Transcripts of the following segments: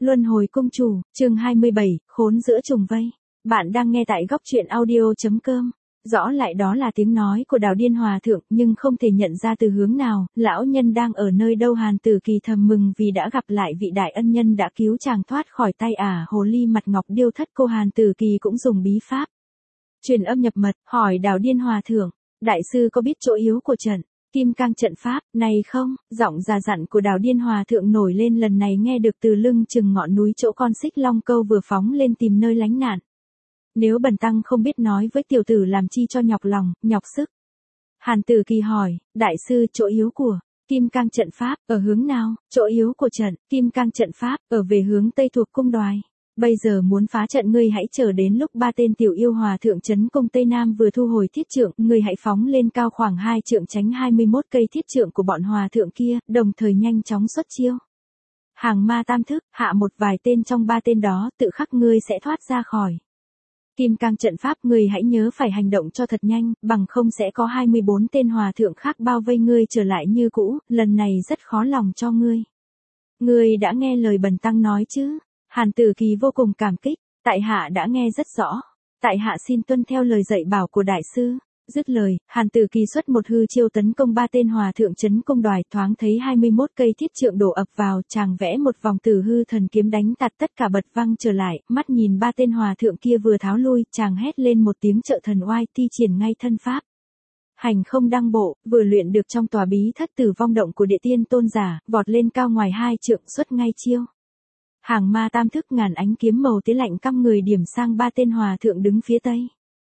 Luân hồi cung chủ, chương 27, khốn giữa trùng vây. Bạn đang nghe tại góc truyện audio.com. Rõ lại đó là tiếng nói của Đào Điên Hòa Thượng, nhưng không thể nhận ra từ hướng nào, lão nhân đang ở nơi đâu. Hàn Tử Kỳ thầm mừng vì đã gặp lại vị đại ân nhân đã cứu chàng thoát khỏi tay hồ ly mặt ngọc điêu thất cô. Hàn Tử Kỳ cũng dùng bí pháp truyền âm nhập mật, hỏi Đào Điên Hòa Thượng, đại sư có biết chỗ yếu của trận Kim Cang trận pháp này không? Giọng già dặn của Đào Điên Hòa Thượng nổi lên lần này nghe được từ lưng chừng ngọn núi chỗ con xích long câu vừa phóng lên tìm nơi lánh nạn. Nếu bần tăng không biết nói với tiểu tử làm chi cho nhọc lòng, nhọc sức. Hàn Tử Kỳ hỏi, đại sư chỗ yếu của Kim Cang trận pháp, ở hướng nào? Chỗ yếu của trận Kim Cang trận pháp, ở về hướng Tây thuộc cung Đoài. Bây giờ muốn phá trận, ngươi hãy chờ đến lúc ba tên tiểu yêu hòa thượng trấn cung Tây Nam vừa thu hồi thiết trượng, ngươi hãy phóng lên cao khoảng 2 trượng tránh 21 cây thiết trượng của bọn hòa thượng kia, đồng thời nhanh chóng xuất chiêu. Hàng ma tam thức, hạ một vài tên trong ba tên đó, tự khắc ngươi sẽ thoát ra khỏi Kim Cang trận pháp. Ngươi hãy nhớ phải hành động cho thật nhanh, bằng không sẽ có 24 tên hòa thượng khác bao vây ngươi trở lại như cũ, lần này rất khó lòng cho ngươi. Ngươi đã nghe lời bần tăng nói chứ? Hàn Tử Kỳ vô cùng cảm kích, tại hạ đã nghe rất rõ, tại hạ xin tuân theo lời dạy bảo của đại sư. Dứt lời, Hàn Tử Kỳ xuất một hư chiêu tấn công ba tên hòa thượng trấn cung Đoài. Thoáng thấy 21 cây thiết trượng đổ ập vào, chàng vẽ một vòng tử hư thần kiếm đánh tạt tất cả bật văng trở lại, mắt nhìn ba tên hòa thượng kia vừa tháo lui, chàng hét lên một tiếng trợ thần oai, thi triển ngay thân pháp hành không đăng bộ, vừa luyện được trong tòa bí thất Tử Vong động của Địa Tiên Tôn giả, vọt lên cao ngoài 2 trượng, xuất ngay chiêu. Hàng ma tam thức, ngàn ánh kiếm màu tía lạnh căm người điểm sang ba tên hòa thượng đứng phía tây.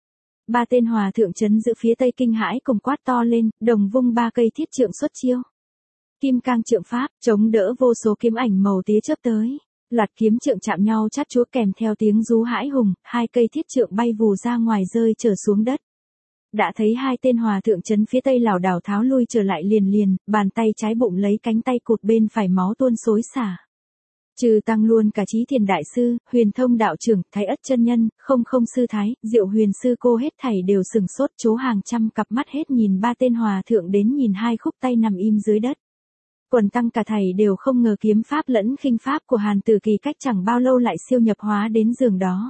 Ba tên hòa thượng trấn giữ phía tây kinh hãi cùng quát to lên, đồng vung 3 cây thiết trượng xuất chiêu. Kim Cang trượng pháp, chống đỡ vô số kiếm ảnh màu tía chớp tới. Loạt kiếm trượng chạm nhau chát chúa kèm theo tiếng rú hãi hùng, 2 cây thiết trượng bay vù ra ngoài rơi trở xuống đất. Đã thấy 2 tên hòa thượng trấn phía tây lảo đảo tháo lui trở lại liền, bàn tay trái bụng lấy cánh tay cụt bên phải máu tuôn xối xả. Trừ tăng luôn cả Chí Thiền đại sư, Huyền Thông đạo trưởng, Thái Ất chân nhân, Không Không sư thái, Diệu Huyền sư cô hết thảy đều sừng sốt, chố hàng trăm cặp mắt hết nhìn ba tên hòa thượng đến nhìn 2 khúc tay nằm im dưới đất. Quần tăng cả thảy đều không ngờ kiếm pháp lẫn khinh pháp của Hàn Tử Kỳ cách chẳng bao lâu lại siêu nhập hóa đến giường đó.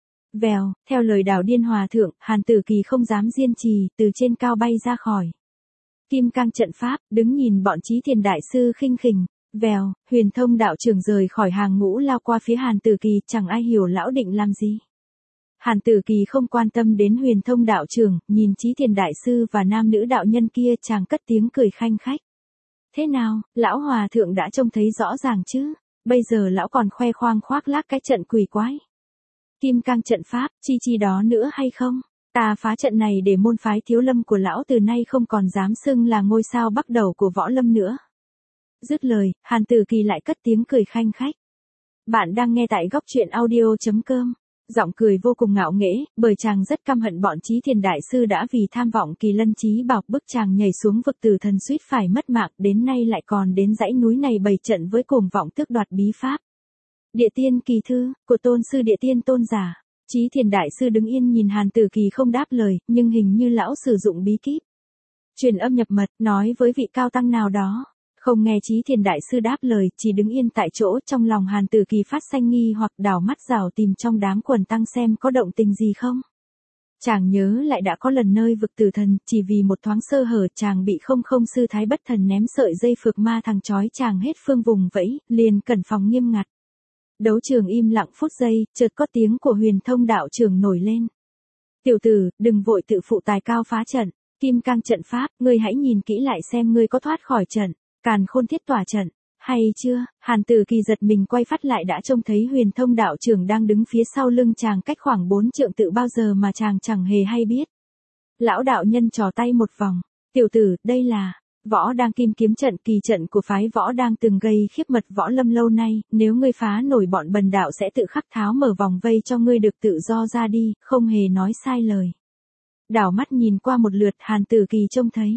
Vèo, theo lời Đào Điên Hòa Thượng, Hàn Tử Kỳ không dám diên trì, từ trên cao bay ra khỏi Kim Cang trận pháp, đứng nhìn bọn Chí Thiền đại sư khinh khỉnh. Vèo, Huyền Thông đạo trưởng rời khỏi hàng ngũ lao qua phía Hàn Tử Kỳ, chẳng ai hiểu lão định làm gì. Hàn Tử Kỳ không quan tâm đến Huyền Thông đạo trưởng, nhìn Chí Thiền đại sư và nam nữ đạo nhân kia, chàng cất tiếng cười khanh khách. Thế nào, lão hòa thượng đã trông thấy rõ ràng chứ? Bây giờ lão còn khoe khoang khoác lác cái trận quỷ quái Kim Cang trận pháp, chi đó nữa hay không? Ta phá trận này để môn phái Thiếu Lâm của lão từ nay không còn dám xưng là ngôi sao bắc đầu của võ lâm nữa. Dứt lời, Hàn Tử Kỳ lại cất tiếng cười khanh khách. Bạn đang nghe tại góc truyện audio.com. Giọng cười vô cùng ngạo nghễ, bởi chàng rất căm hận bọn Chí Thiền đại sư đã vì tham vọng Kỳ Lân Chí Bảo bức chàng nhảy xuống vực tử thần suýt phải mất mạng, đến nay lại còn đến dãy núi này bày trận với cuồng vọng tước đoạt bí pháp Địa Tiên Kỳ Thư của tôn sư Địa Tiên Tôn giả. Chí Thiền đại sư đứng yên nhìn Hàn Tử Kỳ không đáp lời, nhưng hình như lão sử dụng bí kíp truyền âm nhập mật, nói với vị cao tăng nào đó. Không nghe Chí Thiền đại sư đáp lời, chỉ đứng yên tại chỗ. Trong lòng Hàn Tử Kỳ phát sanh nghi hoặc, đảo mắt dào tìm trong đám quần tăng xem có động tình gì không. Chàng nhớ lại đã có lần nơi vực tử thần, chỉ vì một thoáng sơ hở chàng bị Không Không sư thái bất thần ném sợi dây phược ma thằng chói chàng hết phương vùng vẫy, liền cẩn phòng nghiêm ngặt. Đấu trường im lặng phút giây, chợt có tiếng của Huyền Thông đạo trưởng nổi lên. Tiểu tử, đừng vội tự phụ tài cao phá trận Kim Cang trận pháp, ngươi hãy nhìn kỹ lại xem ngươi có thoát khỏi trận Càn Khôn Thiết Tỏa trận hay chưa? Hàn Tử Kỳ giật mình quay phát lại đã trông thấy Huyền Thông đạo trưởng đang đứng phía sau lưng chàng cách khoảng 4 trượng tự bao giờ mà chàng chẳng hề hay biết. Lão đạo nhân trò tay một vòng. Tiểu tử, đây là Võ Đang Kim Kiếm trận, kỳ trận của phái Võ Đang từng gây khiếp mật võ lâm lâu nay, nếu ngươi phá nổi bọn bần đạo sẽ tự khắc tháo mở vòng vây cho ngươi được tự do ra đi, không hề nói sai lời. Đảo mắt nhìn qua một lượt, Hàn Tử Kỳ trông thấy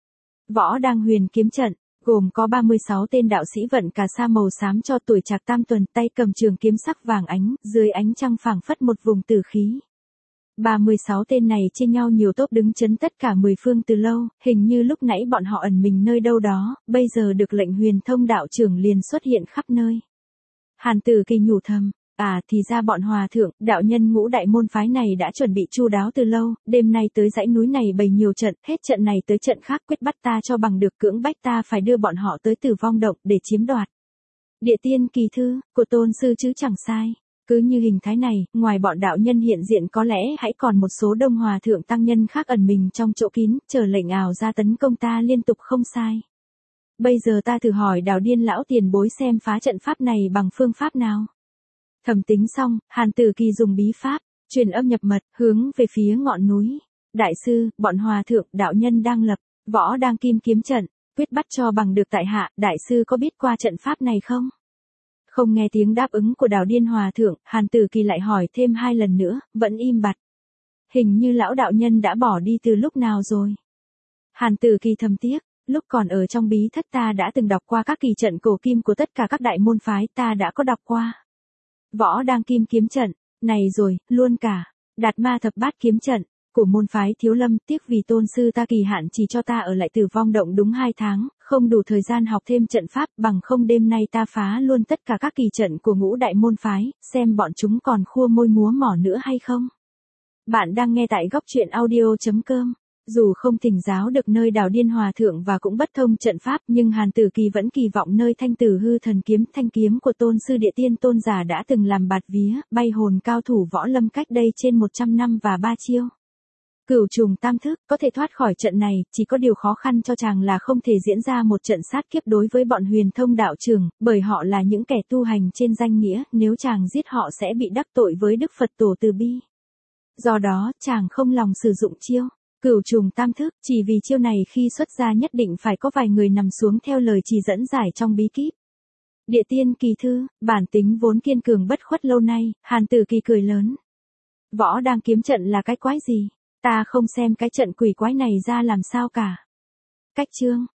Võ Đang Huyền Kiếm trận gồm có 36 tên đạo sĩ vận cà sa màu xám cho tuổi trạc tam tuần, tay cầm trường kiếm sắc vàng ánh, dưới ánh trăng phảng phất một vùng tử khí. 36 tên này chia nhau nhiều tốp đứng chấn tất cả 10 phương từ lâu, hình như lúc nãy bọn họ ẩn mình nơi đâu đó, bây giờ được lệnh Huyền Thông đạo trưởng liền xuất hiện khắp nơi. Hàn Tử Kỳ nhủ thầm, thì ra bọn hòa thượng, đạo nhân ngũ đại môn phái này đã chuẩn bị chu đáo từ lâu, đêm nay tới dãy núi này bày nhiều trận, hết trận này tới trận khác quyết bắt ta cho bằng được, cưỡng bách ta phải đưa bọn họ tới Tử Vong Động để chiếm đoạt. Địa tiên kỳ thư, của tôn sư chứ chẳng sai. Cứ như hình thái này, ngoài bọn đạo nhân hiện diện có lẽ hãy còn một số đông hòa thượng tăng nhân khác ẩn mình trong chỗ kín, chờ lệnh ảo ra tấn công ta liên tục không sai. Bây giờ ta thử hỏi Đào Điên lão tiền bối xem phá trận pháp này bằng phương pháp nào. Thẩm tính xong, Hàn Tử Kỳ dùng bí pháp, truyền âm nhập mật, hướng về phía ngọn núi. Đại sư, bọn hòa thượng, đạo nhân đang lập, võ đang kim kiếm trận, quyết bắt cho bằng được tại hạ, đại sư có biết qua trận pháp này không? Không nghe tiếng đáp ứng của Đào Điên hòa thượng, Hàn Tử Kỳ lại hỏi thêm 2 lần nữa, vẫn im bặt. Hình như lão đạo nhân đã bỏ đi từ lúc nào rồi. Hàn Tử Kỳ thầm tiếc, lúc còn ở trong bí thất ta đã từng đọc qua các kỳ trận cổ kim của tất cả các đại môn phái, ta đã có đọc qua. Võ đang kim kiếm trận, này rồi, luôn cả, Đạt Ma thập bát kiếm trận, của môn phái Thiếu Lâm, tiếc vì tôn sư ta kỳ hạn chỉ cho ta ở lại Tử Vong Động đúng 2 tháng, không đủ thời gian học thêm trận pháp, bằng không đêm nay ta phá luôn tất cả các kỳ trận của ngũ đại môn phái, xem bọn chúng còn khua môi múa mỏ nữa hay không. Bạn đang nghe tại góc truyện audio.com. Dù không thỉnh giáo được nơi Đào Điên hòa thượng và cũng bất thông trận pháp, nhưng Hàn Tử Kỳ vẫn kỳ vọng nơi Thanh Tử Hư Thần kiếm, thanh kiếm của tôn sư Địa Tiên Tôn giả đã từng làm bạt vía, bay hồn cao thủ võ lâm cách đây trên 100 năm và 3 chiêu. Cửu trùng tam thức, có thể thoát khỏi trận này, chỉ có điều khó khăn cho chàng là không thể diễn ra một trận sát kiếp đối với bọn Huyền Thông đạo trưởng, bởi họ là những kẻ tu hành trên danh nghĩa, nếu chàng giết họ sẽ bị đắc tội với Đức Phật Tổ từ bi. Do đó, chàng không lòng sử dụng chiêu Cửu trùng tam thức, chỉ vì chiêu này khi xuất ra nhất định phải có vài người nằm xuống theo lời chỉ dẫn giải trong bí kíp. Địa tiên kỳ thư, bản tính vốn kiên cường bất khuất lâu nay, Hàn Tử Kỳ cười lớn. Võ đang kiếm trận là cái quái gì? Ta không xem cái trận quỷ quái này ra làm sao cả. Cách chương,